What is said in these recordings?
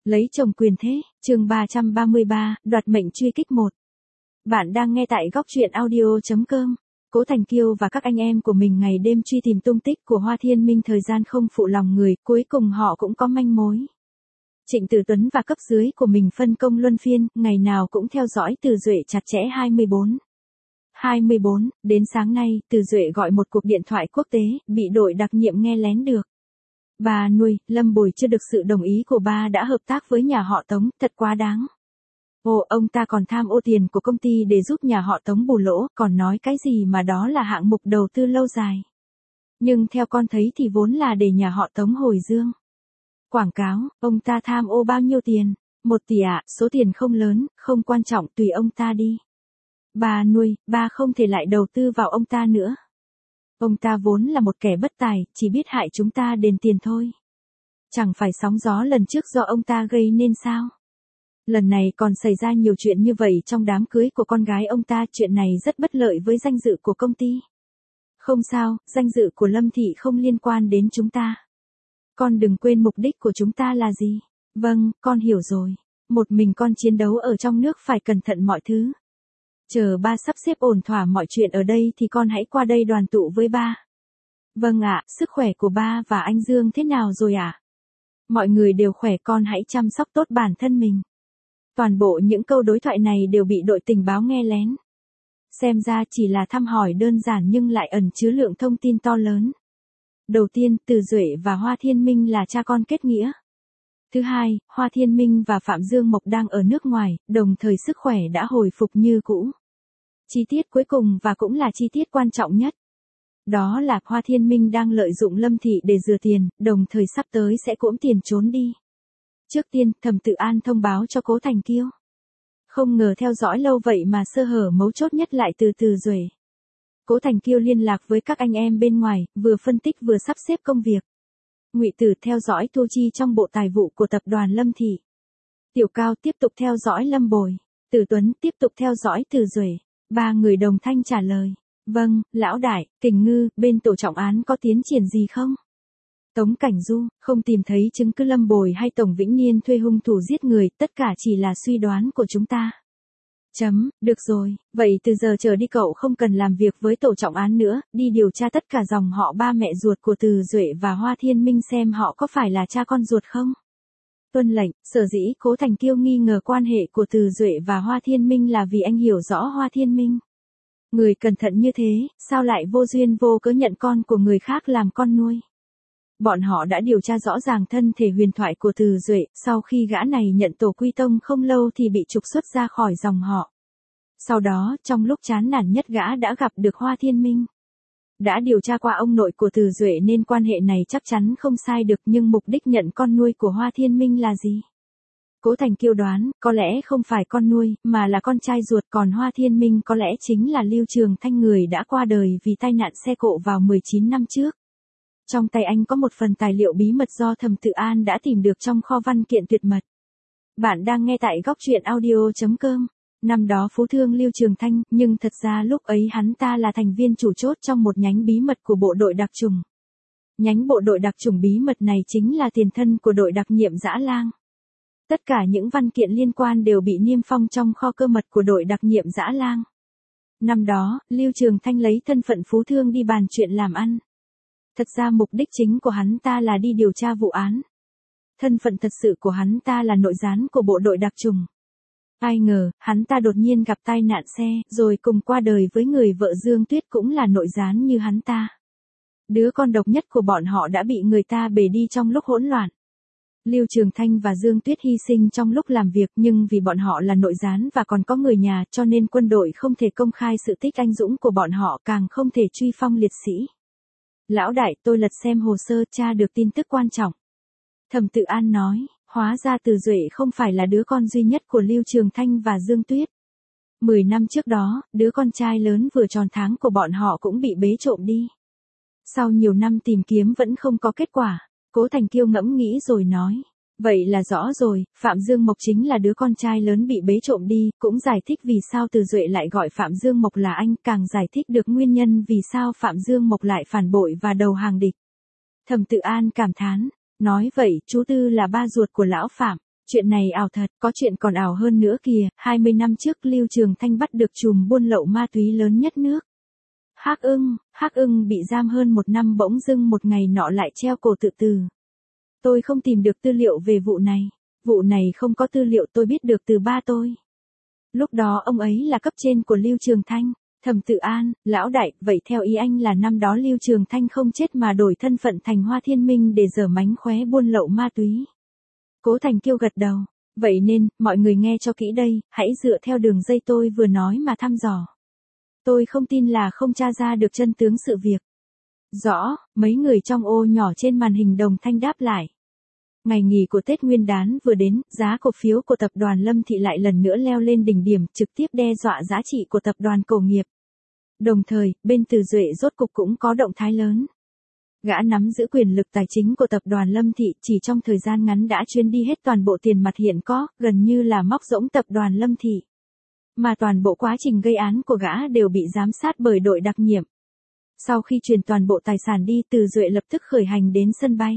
Lấy chồng quyền thế, chương 333, đoạt mệnh truy kích 1. Bạn đang nghe tại góc truyện audio.com. Cố Thành Kiêu và các anh em của mình ngày đêm truy tìm tung tích của Hoa Thiên Minh, thời gian không phụ lòng người, cuối cùng họ cũng có manh mối. Trịnh Tử Tuấn và cấp dưới của mình phân công luân phiên, ngày nào cũng theo dõi Từ Duệ chặt chẽ 24, đến sáng nay, Từ Duệ gọi một cuộc điện thoại quốc tế, bị đội đặc nhiệm nghe lén được. Bà nuôi, Lâm Bồi chưa được sự đồng ý của ba đã hợp tác với nhà họ Tống, thật quá đáng. Ồ, ông ta còn tham ô tiền của công ty để giúp nhà họ Tống bù lỗ, còn nói cái gì mà đó là hạng mục đầu tư lâu dài. Nhưng theo con thấy thì vốn là để nhà họ Tống hồi dương. Quảng cáo, ông ta tham ô bao nhiêu tiền? 1 tỷ ạ, số tiền không lớn, không quan trọng, tùy ông ta đi. Bà nuôi, ba không thể lại đầu tư vào ông ta nữa. Ông ta vốn là một kẻ bất tài, chỉ biết hại chúng ta đền tiền thôi. Chẳng phải sóng gió lần trước do ông ta gây nên sao? Lần này còn xảy ra nhiều chuyện như vậy trong đám cưới của con gái ông ta, chuyện này rất bất lợi với danh dự của công ty. Không sao, danh dự của Lâm Thị không liên quan đến chúng ta. Con đừng quên mục đích của chúng ta là gì. Vâng, con hiểu rồi. Một mình con chiến đấu ở trong nước phải cẩn thận mọi thứ. Chờ ba sắp xếp ổn thỏa mọi chuyện ở đây thì con hãy qua đây đoàn tụ với ba. Vâng ạ, sức khỏe của ba và anh Dương thế nào rồi ạ? Mọi người đều khỏe, con hãy chăm sóc tốt bản thân mình. Toàn bộ những câu đối thoại này đều bị đội tình báo nghe lén. Xem ra chỉ là thăm hỏi đơn giản nhưng lại ẩn chứa lượng thông tin to lớn. Đầu tiên, Từ Duệ và Hoa Thiên Minh là cha con kết nghĩa. Thứ hai, Hoa Thiên Minh và Phạm Dương Mộc đang ở nước ngoài, đồng thời sức khỏe đã hồi phục như cũ. Chi tiết cuối cùng và cũng là chi tiết quan trọng nhất. Đó là Hoa Thiên Minh đang lợi dụng Lâm Thị để rửa tiền, đồng thời sắp tới sẽ cỗm tiền trốn đi. Trước tiên, Thẩm Tự An thông báo cho Cố Thành Kiêu. Không ngờ theo dõi lâu vậy mà sơ hở mấu chốt nhất lại từ Từ Duệ. Cố Thành Kiêu liên lạc với các anh em bên ngoài, vừa phân tích vừa sắp xếp công việc. Ngụy Tử theo dõi thu chi trong bộ tài vụ của tập đoàn Lâm Thị. Tiểu Cao tiếp tục theo dõi Lâm Bồi. Tử Tuấn tiếp tục theo dõi Từ Duệ. Ba người đồng thanh trả lời. Vâng, lão đại, Kình Ngư, bên tổ trọng án có tiến triển gì không? Tống Cảnh Du, không tìm thấy chứng cứ Lâm Bồi hay Tổng Vĩnh Niên thuê hung thủ giết người, tất cả chỉ là suy đoán của chúng ta. Được rồi, vậy từ giờ trở đi cậu không cần làm việc với tổ trọng án nữa, đi điều tra tất cả dòng họ ba mẹ ruột của Từ Duệ và Hoa Thiên Minh xem họ có phải là cha con ruột không? Tuân lệnh. Sở dĩ Cố Thành Kiêu nghi ngờ quan hệ của Từ Duệ và Hoa Thiên Minh là vì anh hiểu rõ Hoa Thiên Minh. Người cẩn thận như thế, sao lại vô duyên vô cớ nhận con của người khác làm con nuôi? Bọn họ đã điều tra rõ ràng thân thể huyền thoại của Từ Duệ, sau khi gã này nhận tổ quy tông không lâu thì bị trục xuất ra khỏi dòng họ. Sau đó, trong lúc chán nản nhất gã đã gặp được Hoa Thiên Minh. Đã điều tra qua ông nội của Từ Duệ nên quan hệ này chắc chắn không sai được, nhưng mục đích nhận con nuôi của Hoa Thiên Minh là gì? Cố Thành Kiêu đoán, có lẽ không phải con nuôi, mà là con trai ruột, còn Hoa Thiên Minh có lẽ chính là Lưu Trường Thanh, người đã qua đời vì tai nạn xe cộ vào 19 năm trước. Trong tay anh có một phần tài liệu bí mật do Thẩm Tự An đã tìm được trong kho văn kiện tuyệt mật. Bạn đang nghe tại góc truyện audio.com. Năm đó Phú thương Lưu Trường Thanh, nhưng thật ra lúc ấy hắn ta là thành viên chủ chốt trong một nhánh bí mật của bộ đội đặc chủng. Nhánh bộ đội đặc chủng bí mật này chính là tiền thân của đội đặc nhiệm Dã Lang. Tất cả những văn kiện liên quan đều bị niêm phong trong kho cơ mật của đội đặc nhiệm Dã Lang. Năm đó, Lưu Trường Thanh lấy thân phận Phú thương đi bàn chuyện làm ăn. Thật ra mục đích chính của hắn ta là đi điều tra vụ án. Thân phận thật sự của hắn ta là nội gián của bộ đội đặc chủng. Ai ngờ, hắn ta đột nhiên gặp tai nạn xe, rồi cùng qua đời với người vợ Dương Tuyết cũng là nội gián như hắn ta. Đứa con độc nhất của bọn họ đã bị người ta bể đi trong lúc hỗn loạn. Lưu Trường Thanh và Dương Tuyết hy sinh trong lúc làm việc, nhưng vì bọn họ là nội gián và còn có người nhà, cho nên quân đội không thể công khai sự tích anh dũng của bọn họ, càng không thể truy phong liệt sĩ. Lão đại, tôi lật xem hồ sơ, tra được tin tức quan trọng. Thẩm Tự An nói, hóa ra Từ Duệ không phải là đứa con duy nhất của Lưu Trường Thanh và Dương Tuyết. 10 năm trước đó, đứa con trai lớn vừa tròn tháng của bọn họ cũng bị bế trộm đi. Sau nhiều năm tìm kiếm vẫn không có kết quả, Cố Thành Kiêu ngẫm nghĩ rồi nói. Vậy là rõ rồi, Phạm Dương Mộc chính là đứa con trai lớn bị bế trộm đi, cũng giải thích vì sao Từ Duệ lại gọi Phạm Dương Mộc là anh, càng giải thích được nguyên nhân vì sao Phạm Dương Mộc lại phản bội và đầu hàng địch. Thẩm Tự An cảm thán, nói vậy, chú Tư là ba ruột của lão Phạm. Chuyện này ảo thật, có chuyện còn ảo hơn nữa kìa, 20 năm trước Lưu Trường Thanh bắt được trùm buôn lậu ma túy lớn nhất nước. Hắc ưng bị giam hơn 1 năm bỗng dưng một ngày nọ lại treo cổ tự tử. Tôi không tìm được tư liệu về vụ này không có tư liệu, tôi biết được từ ba tôi. Lúc đó ông ấy là cấp trên của Lưu Trường Thanh. Thẩm Tự An, lão đại, vậy theo ý anh là năm đó Lưu Trường Thanh không chết mà đổi thân phận thành Hoa Thiên Minh để giở mánh khóe buôn lậu ma túy. Cố Thành Kiêu gật đầu. Vậy nên, mọi người nghe cho kỹ đây, hãy dựa theo đường dây tôi vừa nói mà thăm dò. Tôi không tin là không tra ra được chân tướng sự việc. Rõ, mấy người trong ô nhỏ trên màn hình đồng thanh đáp lại. Ngày nghỉ của Tết Nguyên đán vừa đến, giá cổ phiếu của tập đoàn Lâm Thị lại lần nữa leo lên đỉnh điểm, trực tiếp đe dọa giá trị của tập đoàn Cổ Nghiệp. Đồng thời, bên Từ Duệ rốt cục cũng có động thái lớn. Gã nắm giữ quyền lực tài chính của tập đoàn Lâm Thị, chỉ trong thời gian ngắn đã chuyên đi hết toàn bộ tiền mặt hiện có, gần như là móc rỗng tập đoàn Lâm Thị. Mà toàn bộ quá trình gây án của gã đều bị giám sát bởi đội đặc nhiệm. Sau khi truyền toàn bộ tài sản đi, Từ Duệ lập tức khởi hành đến sân bay.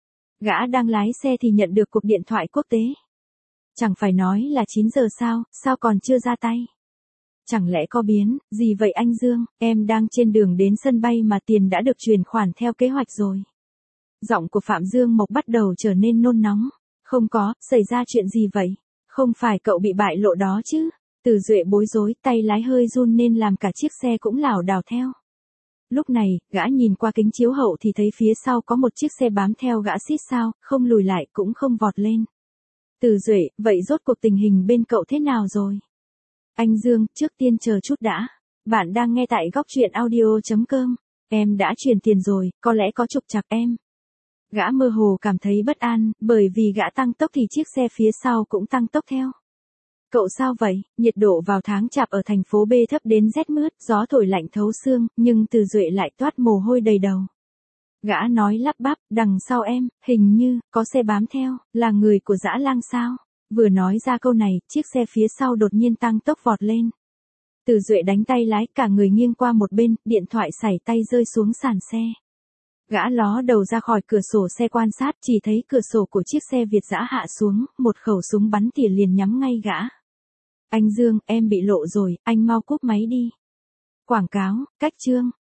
Gã đang lái xe thì nhận được cuộc điện thoại quốc tế. Chẳng phải nói là 9 giờ sao còn chưa ra tay? Chẳng lẽ có biến, gì vậy anh Dương, em đang trên đường đến sân bay mà tiền đã được chuyển khoản theo kế hoạch rồi. Giọng của Phạm Dương Mộc bắt đầu trở nên nôn nóng. Không có, xảy ra chuyện gì vậy? Không phải cậu bị bại lộ đó chứ? Từ Duệ bối rối, tay lái hơi run nên làm cả chiếc xe cũng lảo đảo theo. Lúc này, gã nhìn qua kính chiếu hậu thì thấy phía sau có một chiếc xe bám theo gã xít sao, không lùi lại cũng không vọt lên. Từ Duệ, vậy rốt cuộc tình hình bên cậu thế nào rồi? Anh Dương, trước tiên chờ chút đã. Bạn đang nghe tại góc truyện audio.com. Em đã chuyển tiền rồi, có lẽ có trục trặc em. Gã mơ hồ cảm thấy bất an, bởi vì gã tăng tốc thì chiếc xe phía sau cũng tăng tốc theo. Cậu sao vậy? Nhiệt độ vào tháng Chạp ở thành phố B thấp đến rét mướt, gió thổi lạnh thấu xương, nhưng Từ Duệ lại toát mồ hôi đầy đầu. Gã nói lắp bắp, đằng sau em, hình như, có xe bám theo, là người của Dã Lang sao? Vừa nói ra câu này, chiếc xe phía sau đột nhiên tăng tốc vọt lên. Từ Duệ đánh tay lái, cả người nghiêng qua một bên, điện thoại sảy tay rơi xuống sàn xe. Gã ló đầu ra khỏi cửa sổ xe quan sát, chỉ thấy cửa sổ của chiếc xe Việt Dã hạ xuống, một khẩu súng bắn tỉa liền nhắm ngay gã. Anh Dương, em bị lộ rồi, anh mau cúp máy đi. Quảng cáo, cách chương.